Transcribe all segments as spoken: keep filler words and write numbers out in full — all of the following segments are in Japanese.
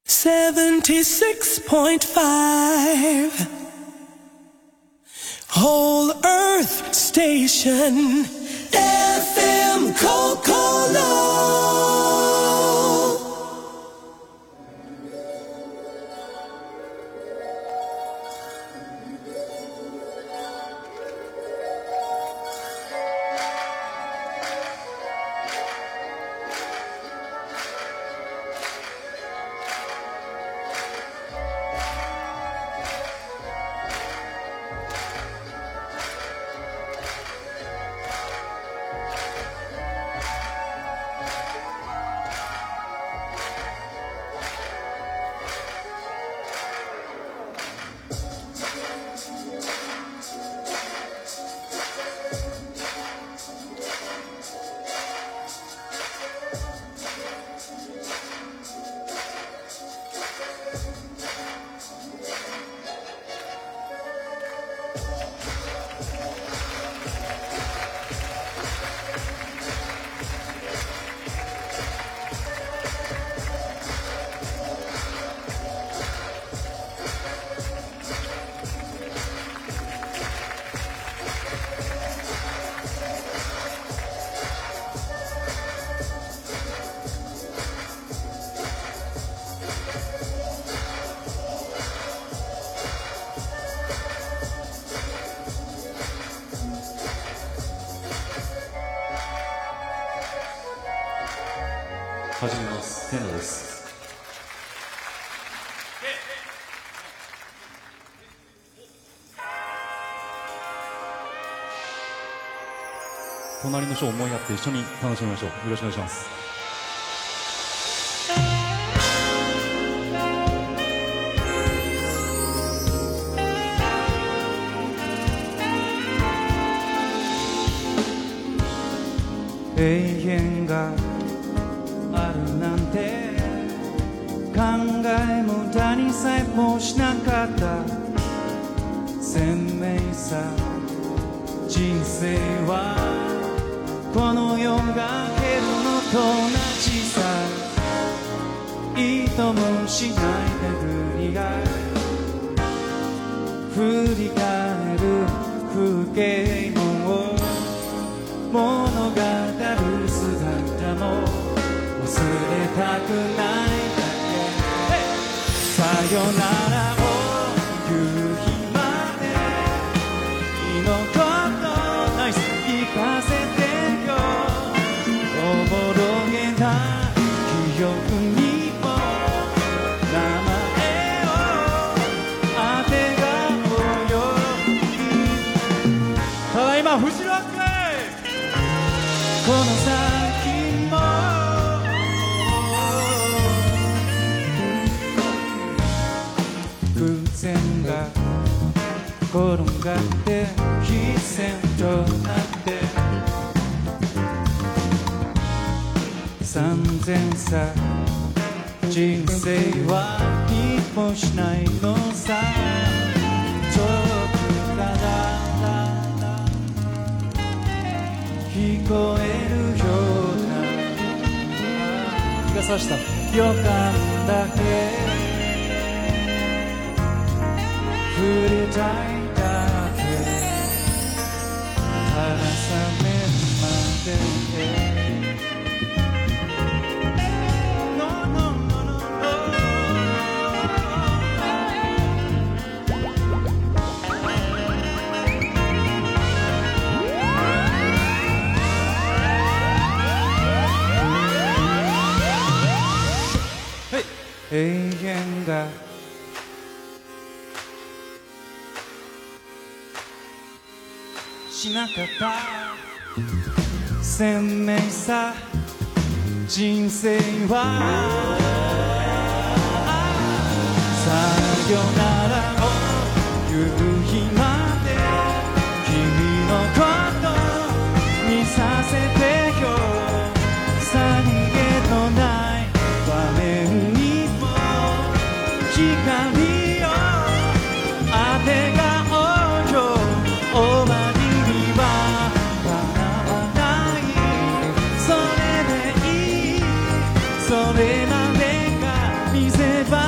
seventy-six point five Whole Earth Station F M Kokoro 始めます。テナです。隣の人を思いやって一緒に楽しみましょう。よろしくお願いします。 永遠があるなんて考え無駄にさえもしなかった鮮明さ人生はこの世が減るのと同じさいともしない巡りが振り返る風景も物語る姿も忘れたくないだけさよならを言う日まで君のことナイス聞かせてよおぼろげな記憶にも名前をあてがおうよただいまフジロックこの先も偶然が転がって必然となって三千さ人生は一歩しないのさ遠くから聞こえるような日が差した予感だけ触れたいだけただ覚めるまで永遠がしなかった鮮明さ人生はさよならを言う日まで君のことにさせてよさりげのない場面に光をあてがおうよ終わりには叶わないそれでいいそれまでが見せ場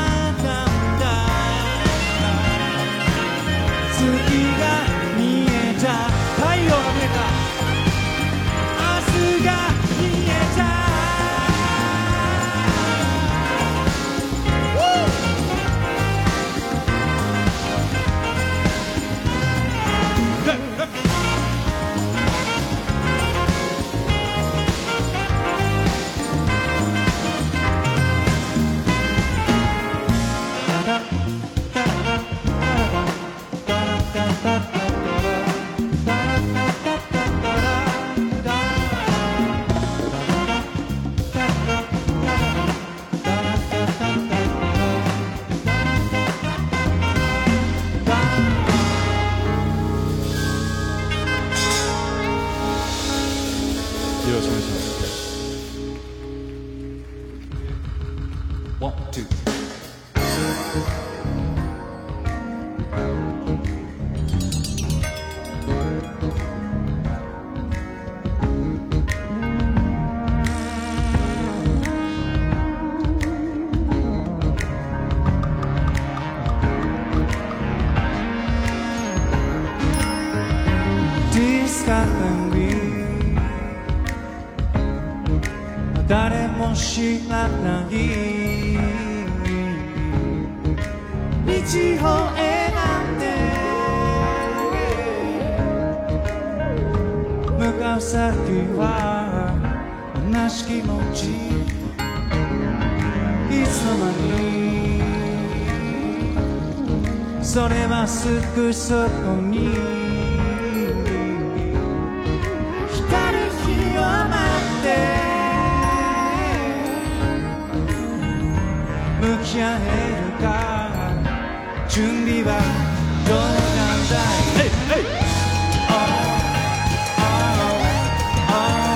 ワン、ツー。 誰も知らない道を選んで向かう先は同じ気持ちいつの間にそれはすぐそこに光る日を待って向き合えるか準備はどうなんだい、hey, hey. Oh, oh, oh,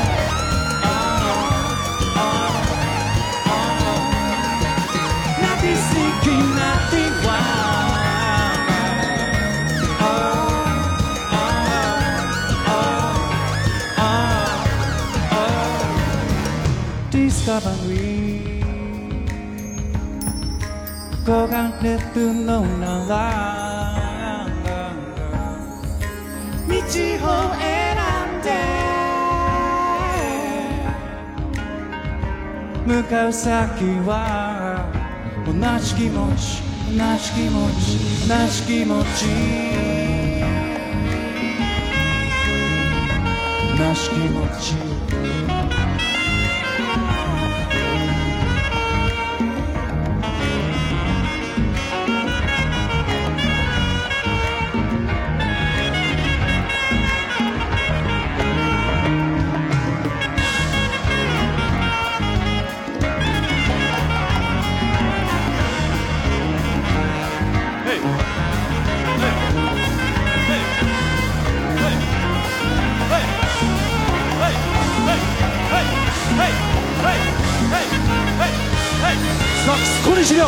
oh, oh, oh. Nothing thinking, nothing wild. Oh, oh, oh, oh, oh. Discovery cố gắng để từ lâu nào là道を選んで向かう先は同じ気持ち同じ気持ち同じ気持ち同じ気持ちサックス小西亮。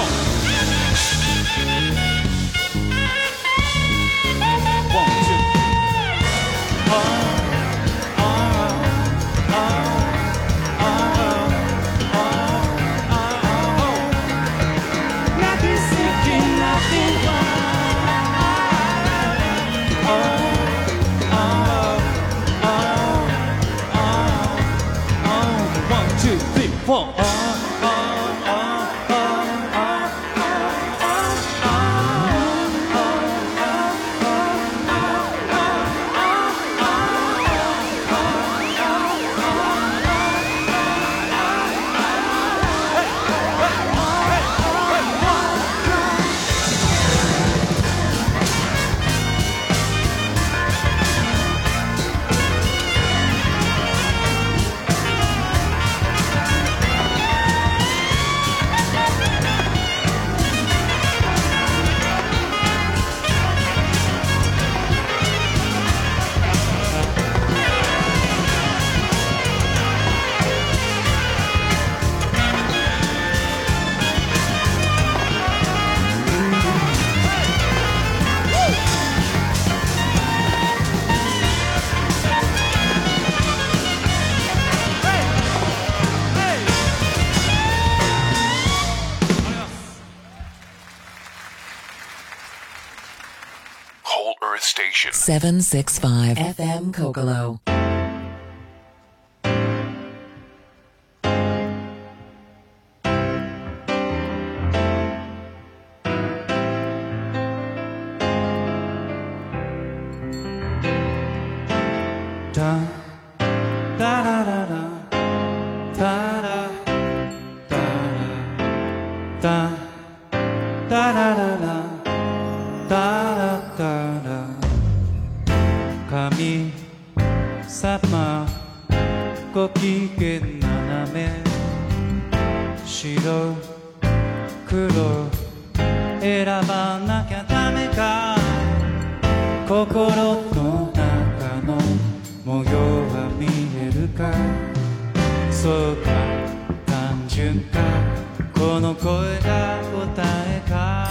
seven sixty-five F M Kokolo. Da da da da da da da da da da da da da da da da 神様ご機嫌斜め白黒選ばなきゃダメか心の中の模様は見えるかそうか単純かこの声が答えか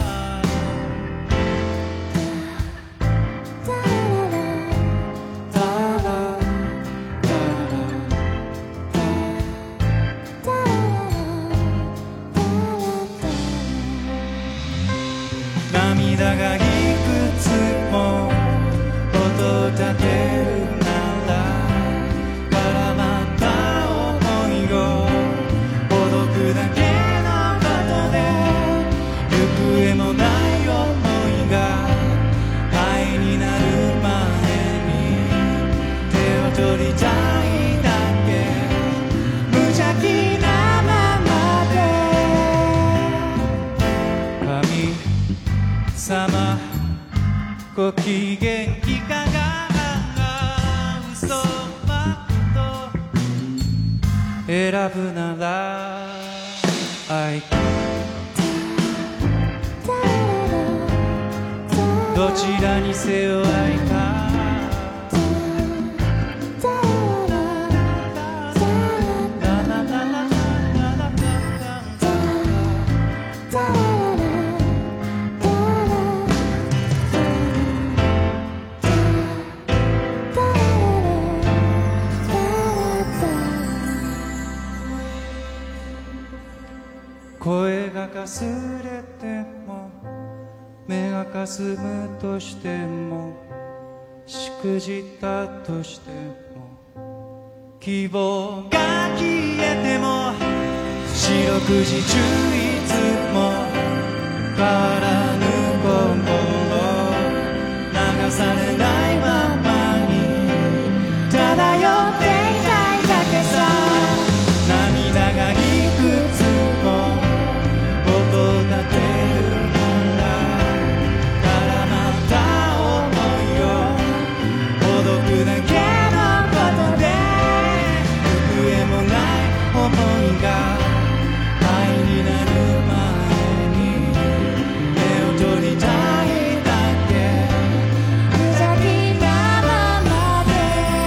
涙がいくつも音を立てるなら絡まった想いをほどくだけのことで行方もない想いが愛になる前に手を取りたいだけ無邪気なままで神様ご機嫌いかが嘘はと選ぶなら愛どちらにせよ愛か声がかすれても目がかすむとしてもしくじったとしても希望が消えても四六時中いつも変わらぬ心流されないままに漂っていたいだけさ涙がいくつも音を立てるなら絡まった想いをほどくだけのことで行方もない想いが愛になる前に手を取りたいだけ無邪気なままで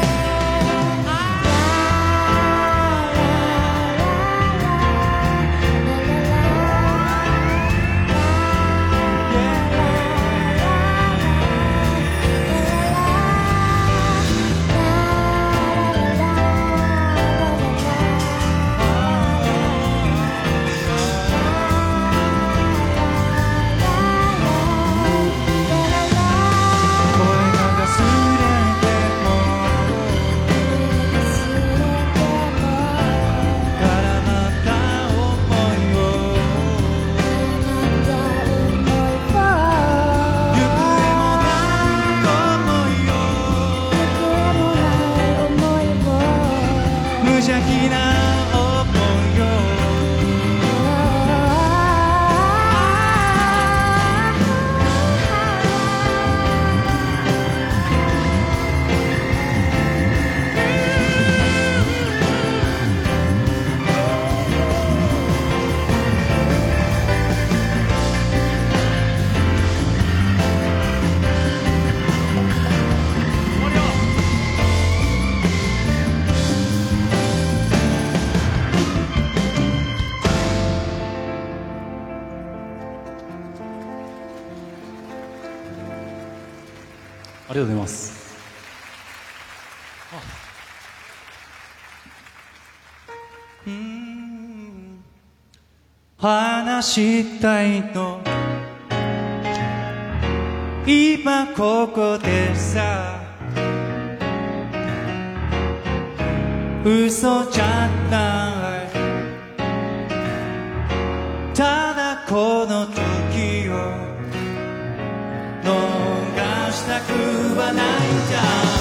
ありがとうございます。 うーん話したいの今ここでさ嘘じゃないただこの時を逃したくはないんじゃ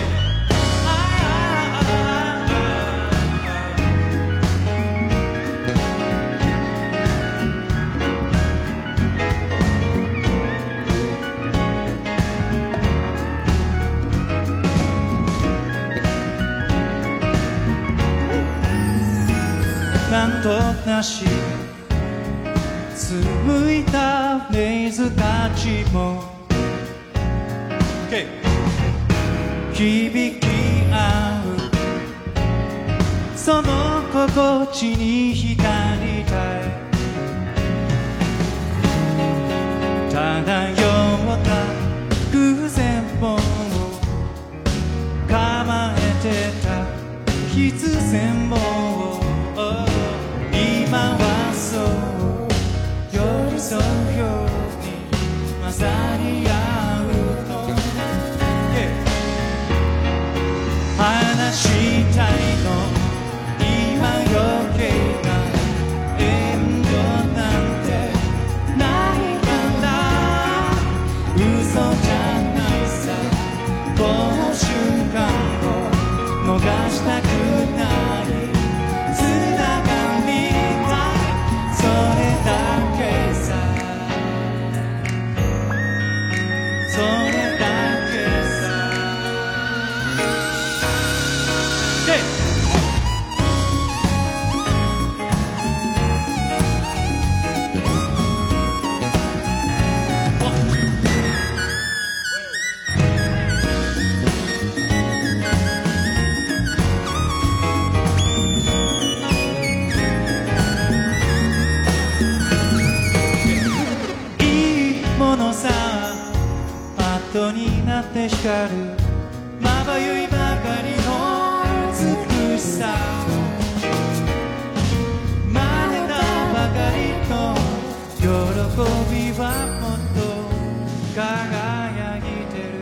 なんとなし紡いだフレーズたちも、okay. 響き合うその心地に浸りたいで光るまばゆいばかりの美しさ真似たばかりの喜びはもっと輝いてる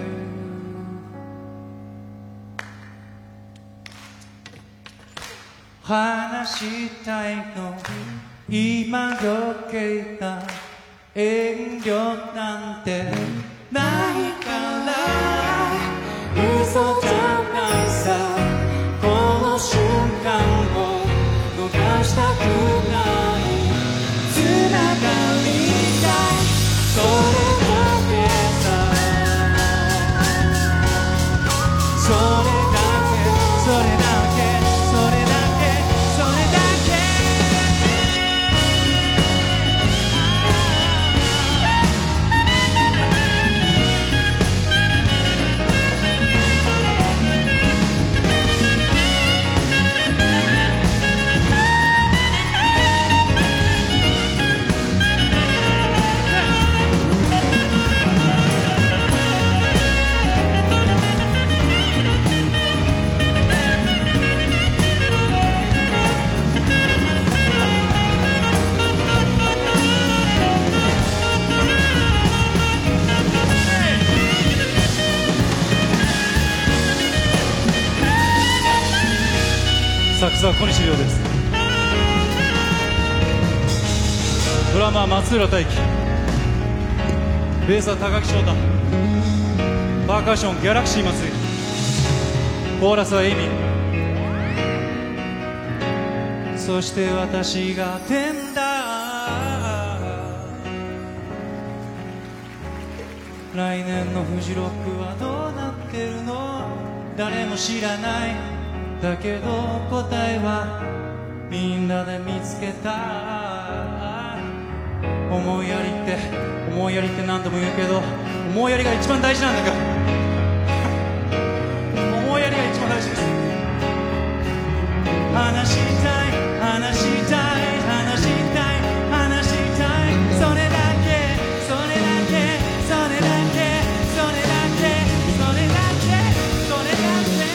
話したいの今余計な遠慮なんてないから嘘じゃないさこの瞬間を逃したくないつながりたいそれだけさそれだけそれだけそれだけそれだけサックスは小西亮です。ドラマー松浦大輝、ベースは高木翔太、パーカッションギャラクシー松井、コーラスはエイミー、 そして私が天だ来年のフジロックはどうなってるの誰も知らないだけど答えはみんなで見つけた思いやりって思いやりって何度も言うけど思いやりが一番大事なんだから思いやりが一番大事です話したい話したい話したい話したいそれだけそれだけそれだけそれだけそれだけそれだけ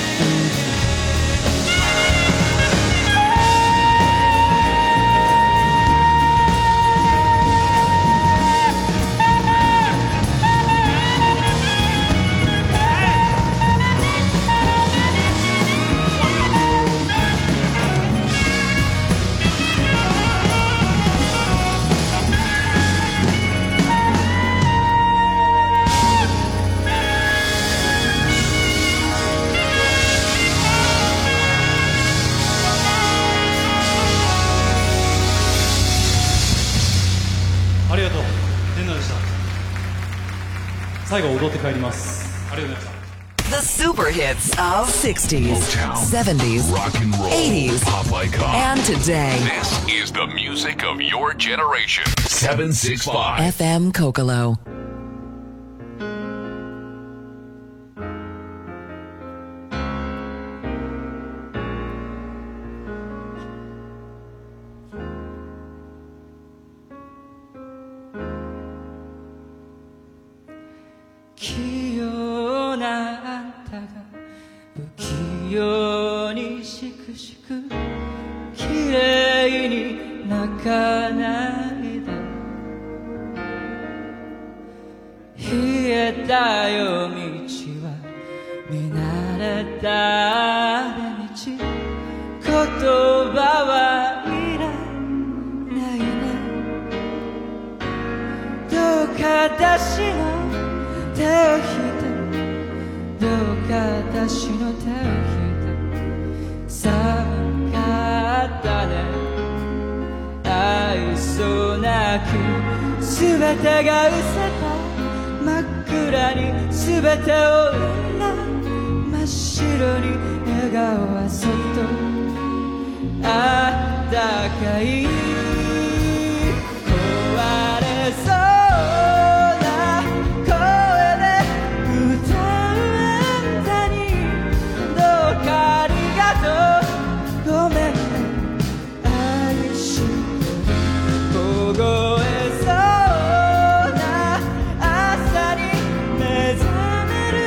ありがとう。天童でした。最後踊って帰ります。ありがとうございました。 The super hits of sixties, Motown, seventies, rock and roll, eighties, pop icon. and today. This is the music of your generation. seven six five F M Kokolo. 器用なあんたが不器用にしくしくきれいに泣かないで冷えた夜道は見慣れた道言葉はいらないねどうか私の手を引いてどうか私の手を引いて寒かったね愛想なく全てが失せた真っ暗に全てを生んだ真っ白に笑顔はそっとあったかい壊れそう凍えそうな朝に目覚める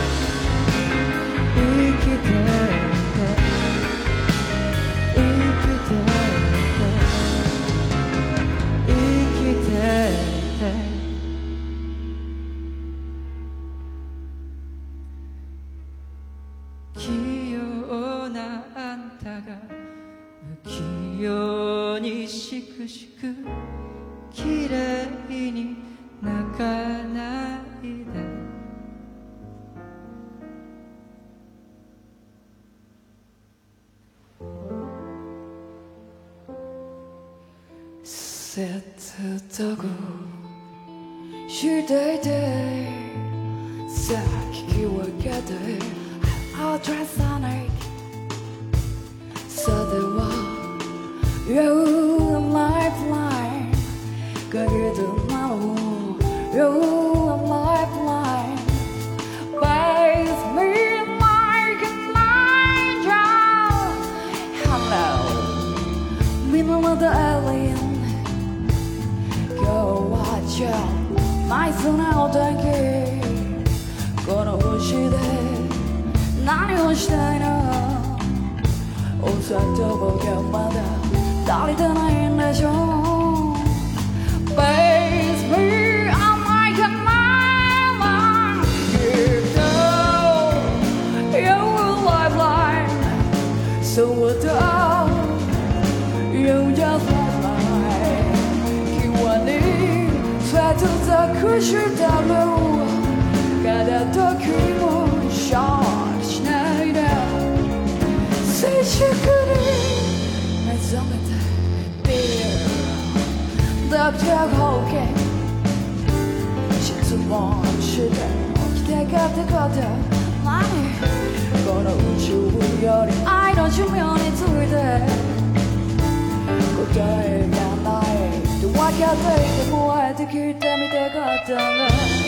器用なあんたが不器用にしくしくきれいに泣かないで切くしていてさあ聞き分けてI'll try Sonic さては You're a lifeline 限りなの You're a lifeline Bathe me like an angel Hello 見習った alien 今日はじゃあナイスなお天気この星で何をしたいのお砂糖がまだ足りてないんでしょ Face me, I'm like a lifeline You know you're a lifeline So what do you just lifeline 際にさと咲くしたのcada時もショー静粛に目覚めて Dear ドクターホーキン質問して起きてかってこと何この宇宙より愛の寿命について答えがないと分かっていてもあえて聞いてみたかったんだ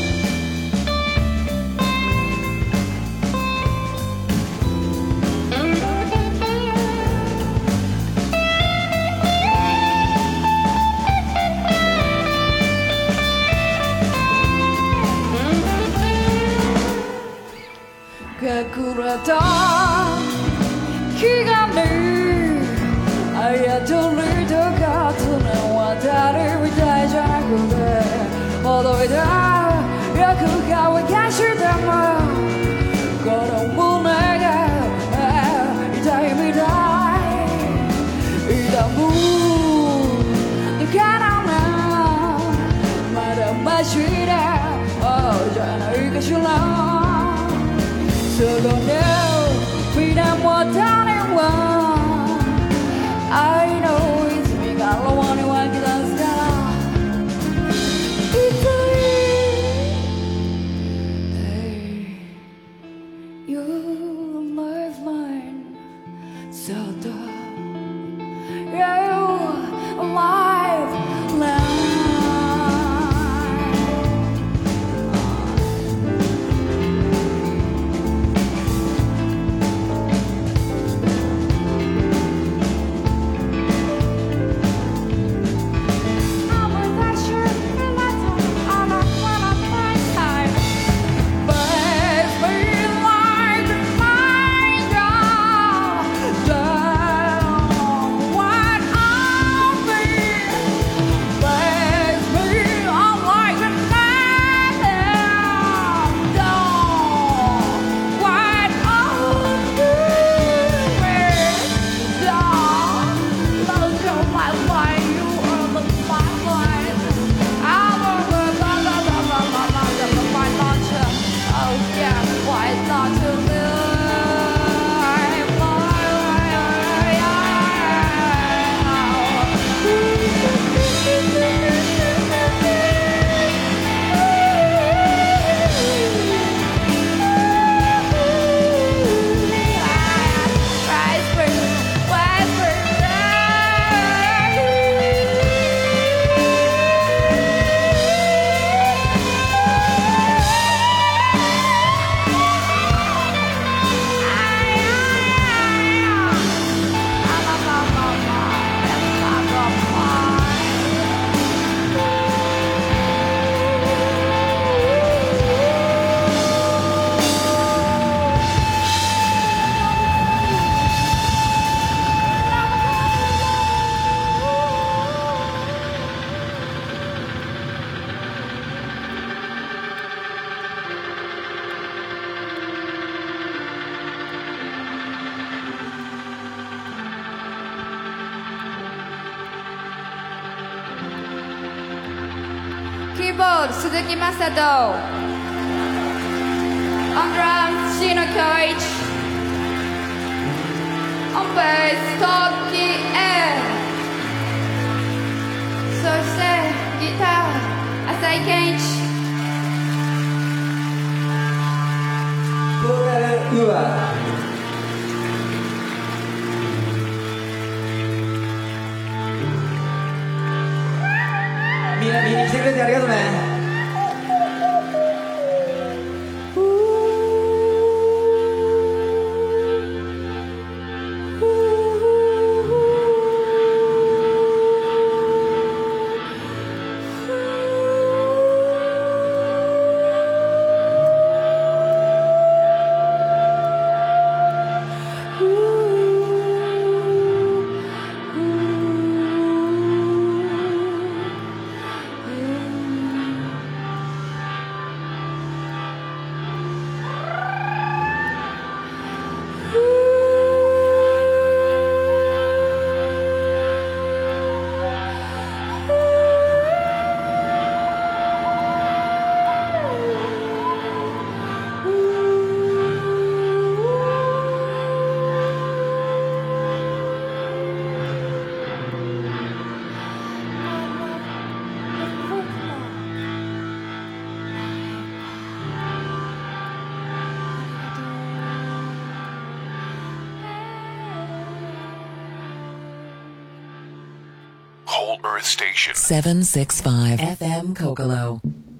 隠れた気がねあやとりとかつね渡りみたいじゃなくてほどいたよく乾かしてもこの胸が痛いみたい痛むだからなまだマシだじゃないかしらSo don't know, we don't want anyone I know it's me, I don't want anyone to get us down It's hey, you're my lifeline So don't, you're a lifeline keyboard 鈴木雅人 On drums 椎野恭一 On bass トキエそしてギター浅井健一ボーカルウアみんな見に来てくれてありがとうね Whole Earth Station. seven sixty-five F M Kokolo.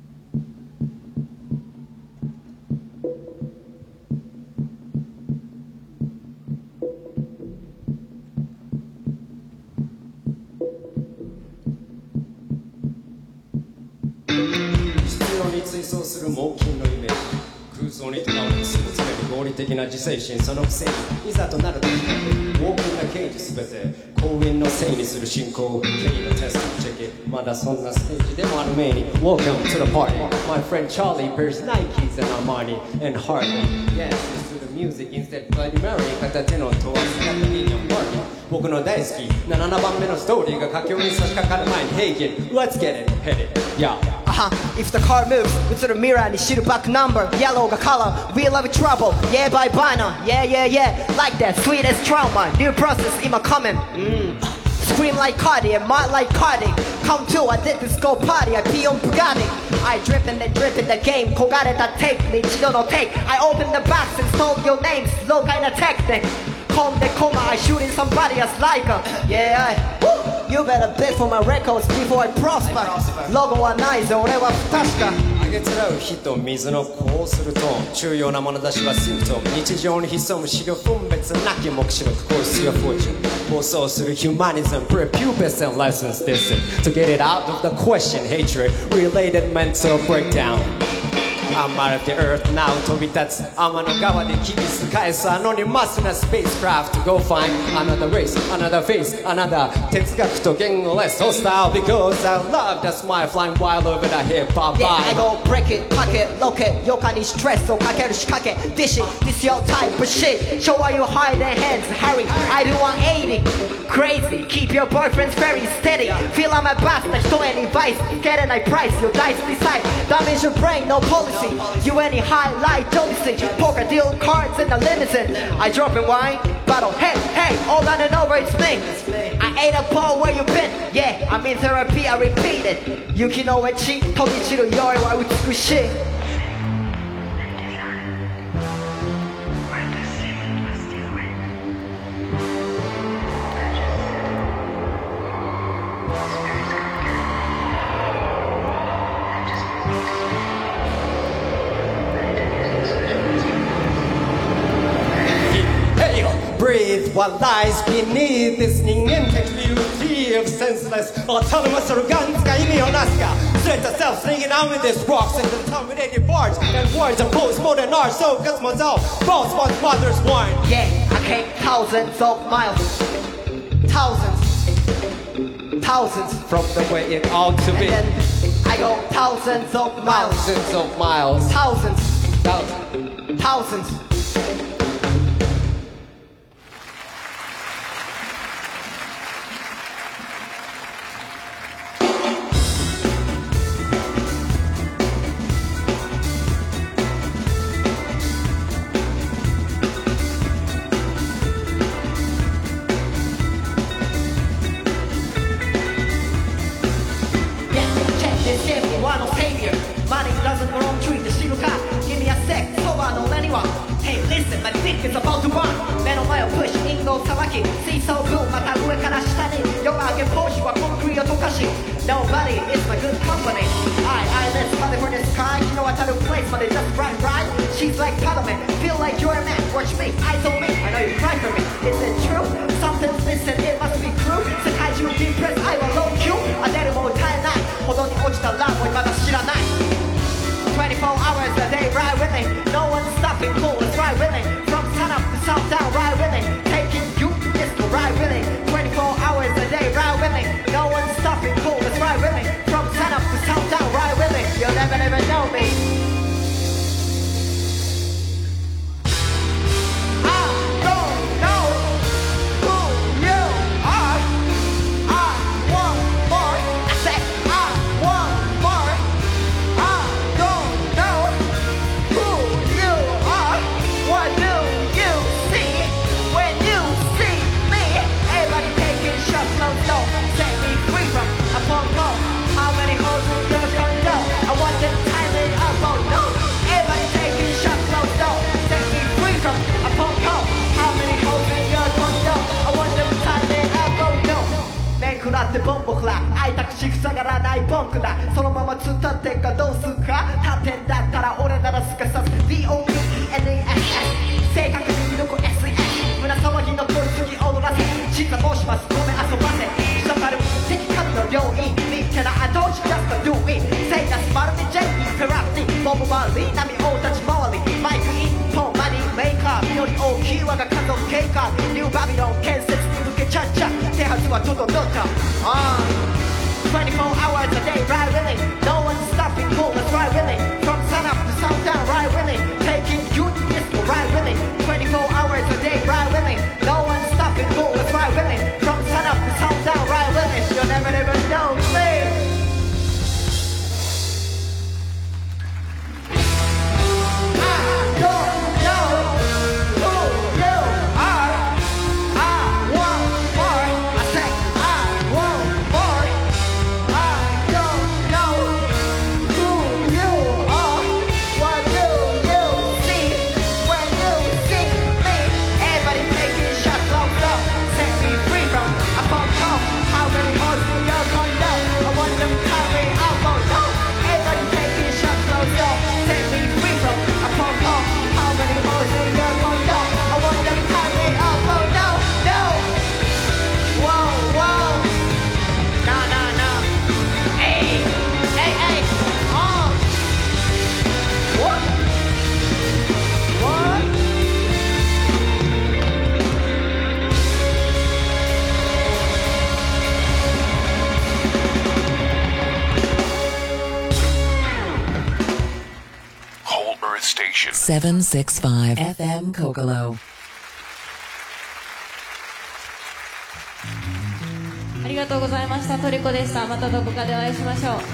It's 的な自制心そのくせにいざとなるときウォークンな刑事すべて公園のせいにする進行ゲイのテストチェックまだそんなステージでもあるめに Welcome to the party My friend Charlie wears Nikes and Armani and Harley Yes, listen to the music instead Bloody Mary 片手の問わずやったミニオンパーティー僕の大好きななばんめのストーリーが佳境に差し掛かる前に平均 Let's get it, hit it, yeah Uh-huh. If the car moves, it's the mirror and shoot back number. Yellow the color, we love trouble. Yeah, bye bye now. Yeah, yeah, yeah. Like that, sweet as trauma. New process in my coming. Mm. Scream like Cardi and mad like Cardi. Come to, I did this go party. I pee on Bugatti. I drip and then drip in the game. Kogare that take me, chido no take. I open the box and stole your names. Low kind of technique. Come the coma, I shooting somebody as like a yeah, I, woo. You better bid for my records before I prosper. Logoはないぞ、俺は不確か。 あげつらう火と水のこうするトーン重要な眼差しはシンプトム日常に潜む資料分別なき目視録こうするフォーチュン暴走する humanism prepubescent license this to get it out of the question hatred related mental breakdown I'm out of the earth now 飛び立つ天の川でキビス返すアノニマスなスペースクラフト Go find another race, another face, another 哲学と言語 Let's hostile because I love that smile flying wild over the hip hop Yeah, I go break it, pack it, lock it 余暇にストレスをかける仕掛け Dish it, this your type of shit Show why you hide their hands Harry, I do one eighty Crazy, keep your boyfriends very steady Feel I'm a bastard, 人へにバイス Get a nice price, your dice decide Damage your brain, no policy You any highlight, don't see Poker deal cards in the limousine I drop in wine, bottle Hey, hey, all on and over it's me I ate a ball where you been Yeah, I'm in therapy, I repeat it 雪の上地飛び散る酔いは美しい Breathe what lies beneath this 人間的 beauty of senseless autonomous organs が意味をなすか Set yourself slinging out with this rocks and contaminated bars and words of postmodern art so cosmos out false one's mother's wine Yeah, I came thousands of miles Thousands Thousands from the way it ought to be And then I go thousands of miles Thousands of miles Thousands Thousands Thousands This gave me one of savior. Money doesn't belong to the shiruka. Give me a sec, so I know anyone. Hey, listen, my dick is about to run. 目の前をpush、インドをさばき、水槽分、また上から下に。夜が明け、ポーシュはコンクリを溶かし。Nobody is my good company. I, I live Monday for the sky. You know I tell you place, but they just right, right. She's like Parliament. Feel like you're a man. Watch me, eyes on me. I know you cry for me. Is it true? Something's missing. It must be true. 世界中ディプレス、I will love you. 当てるも歌えない。ほどに落ちたラブをまだ知らない。twenty-four hours a day, ride with me. No one's stopping, cool, let's ride with me. From sun up to sundown, ride with me. Taking you, it's to ride with me. twenty-four hours a day, ride with me. No one's stopping, cool, let's ride with me. From sun up to sundown, ride with me. You'll never, never know me. I don't know who you are. I want more. I said I want more. I don't know who you are. What do you see when you see me? Everybody taking shots, no, don't set me free from a phone call. How many holes in your condo? I want them tiling up, oh no. Everybody taking shots, no, don't set me free from a phone call. How many holes in your condo? I want them tiling up, oh no. 面食らってボンボクラ開いた口塞がらないボンクだそのまま突っ立ってかどうすっか立ってんだったら俺ならすかさす ディーオーピーエヌイーエス 正確に抜く エスイーエス 胸騒ぎの取り次ぎ踊らせ審査申しますごめん遊ばせ下たる敵数の領域見てな後押し just do it セイダスマルミジェイフェラッティボブマリー波大立ち回りマイク一本マニーメーカー実り大きい我が家族計画ニューバビロン建設に向けちゃっちゃ手はずは整った、uh, twenty-four hours a day, ride with me. No one's stopping, cool, let's ride with me. From sun up to sundown, ride with me. Taking you to disco, ride with me. twenty-four hours a day, ride with me. No one's stopping, cool, let's ride with me. From sun up to sundown, ride with me. You'll never, never know me. I don't know who you are. I want more. I say I want more. I don't know who you are. What do you see when you see me? Everybody taking shots on up. Set me free from a phone call. How many holes in your condo? I want them carry out, oh no. Everybody taking shots on up. Set me free from a phone call. How many holes in your condo? I want them carry out, oh no, no. Whoa, whoa. No, no, no. Hey, hey, hey. Oh. What? What? Whole Earth Station. seven sixty-five F M Kokolo. ありがとうございました。トリコでした。またどこかでお会いしましょう。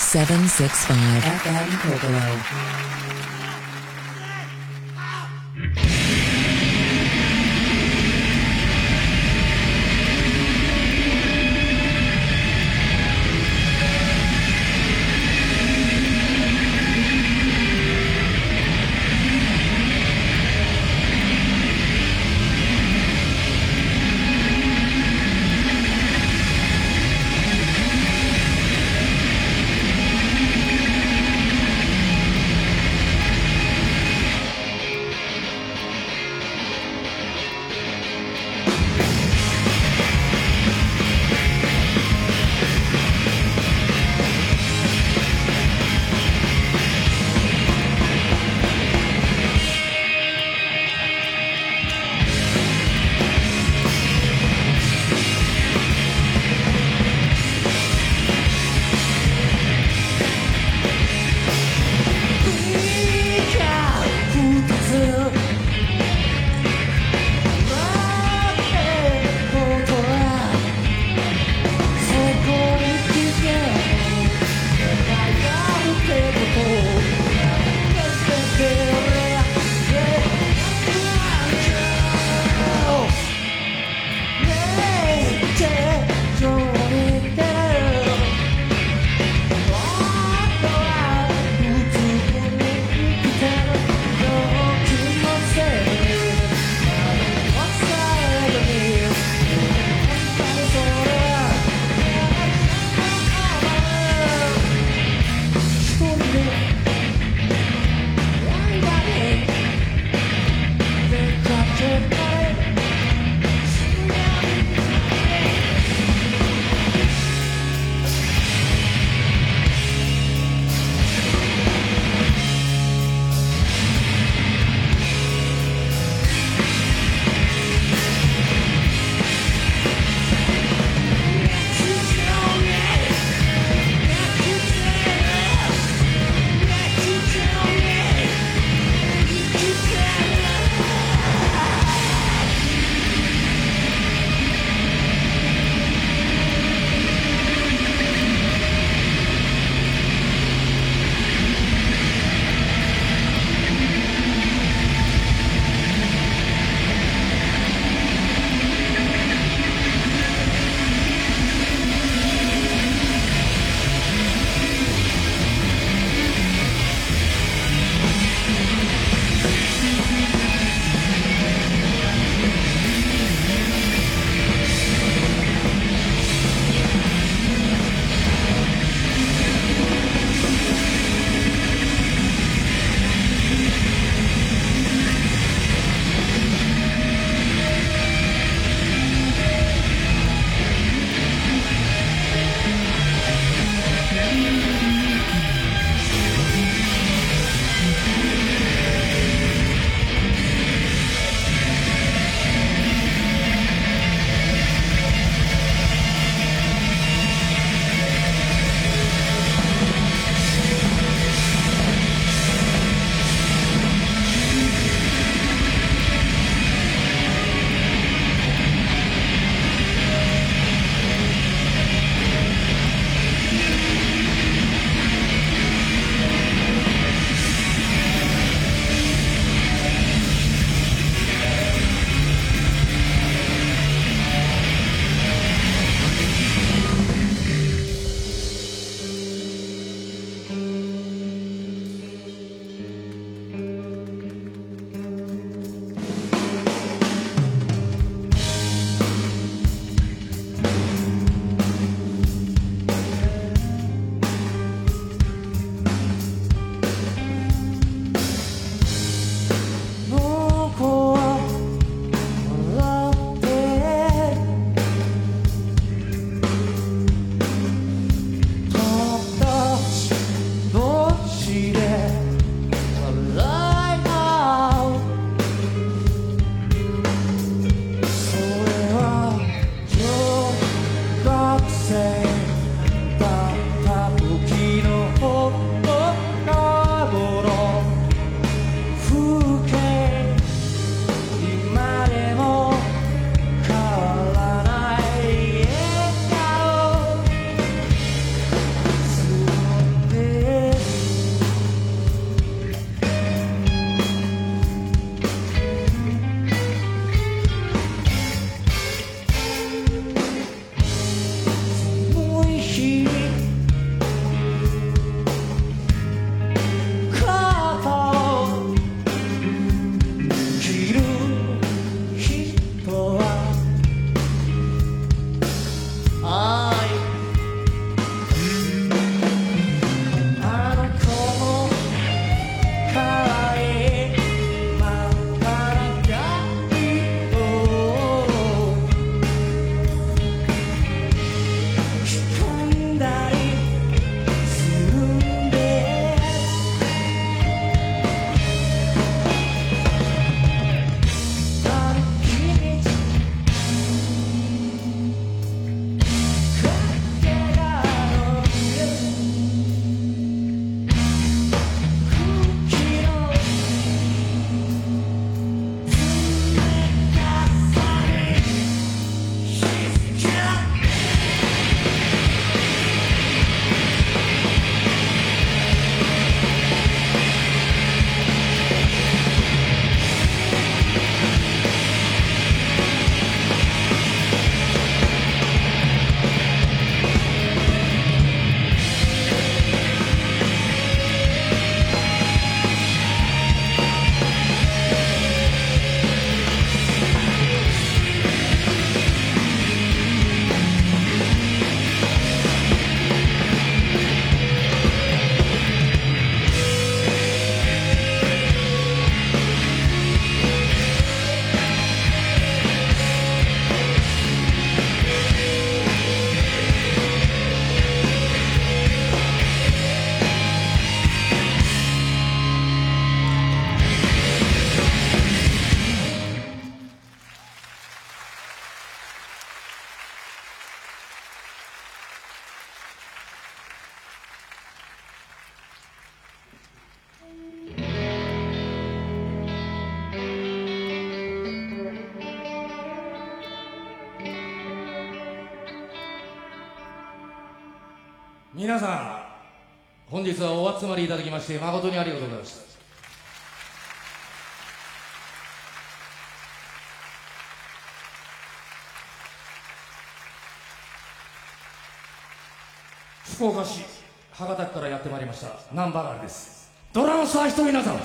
セブンシックスファイブ エフエム Kokoro. 皆さん本日はお集まりいただきまして誠にありがとうございました。福岡市博多区からやってまいりましたナンバーガールです。ドラムスは一人皆さん。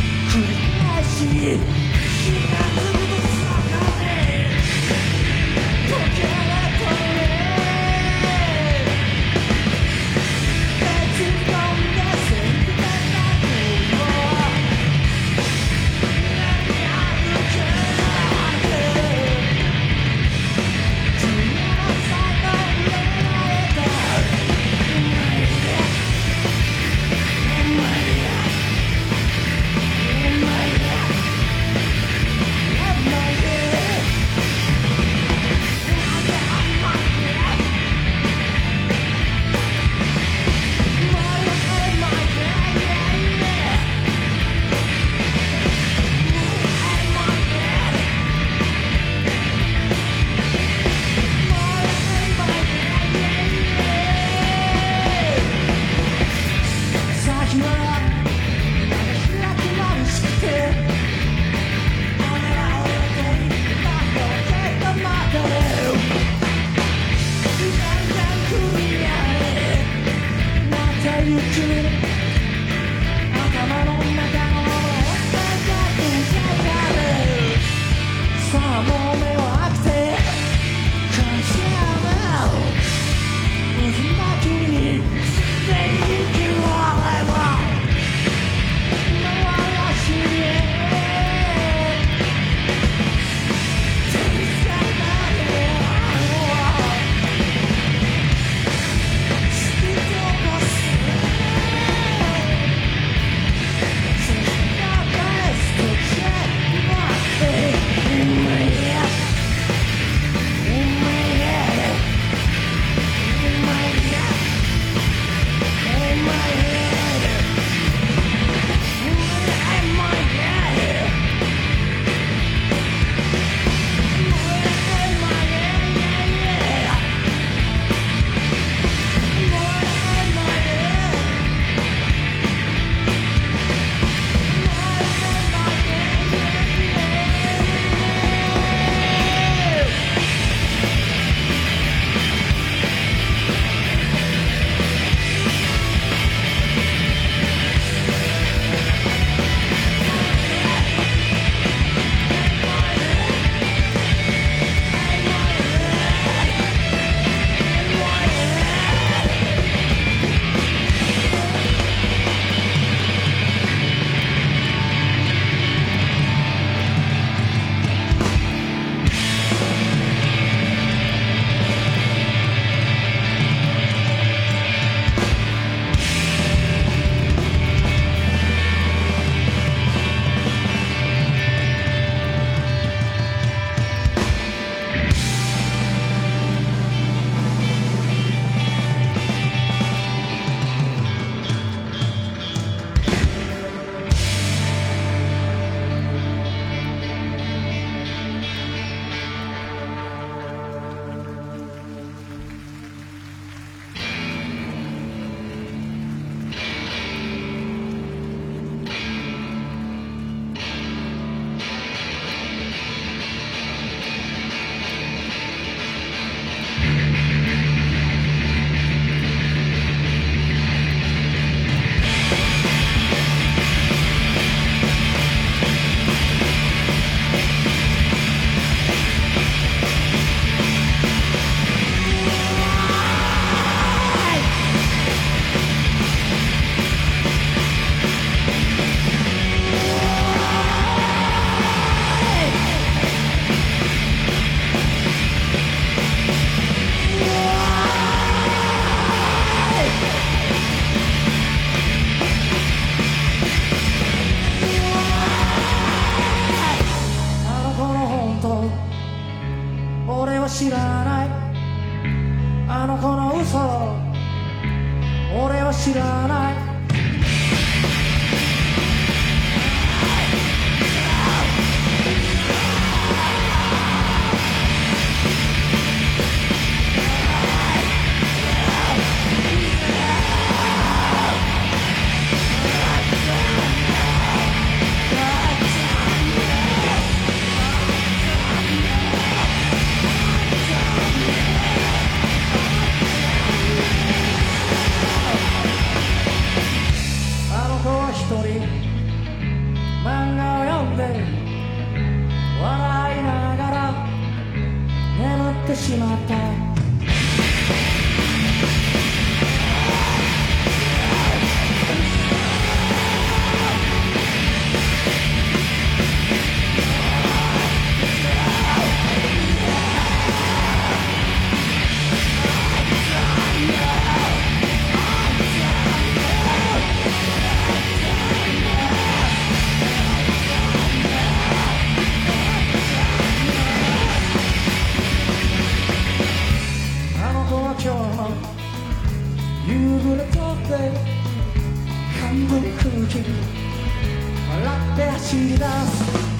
繰り返しは知らないあの子の嘘俺は知らない漫画を読んで笑いながら眠ってしまった夕暮れとって半分空気笑って走り出す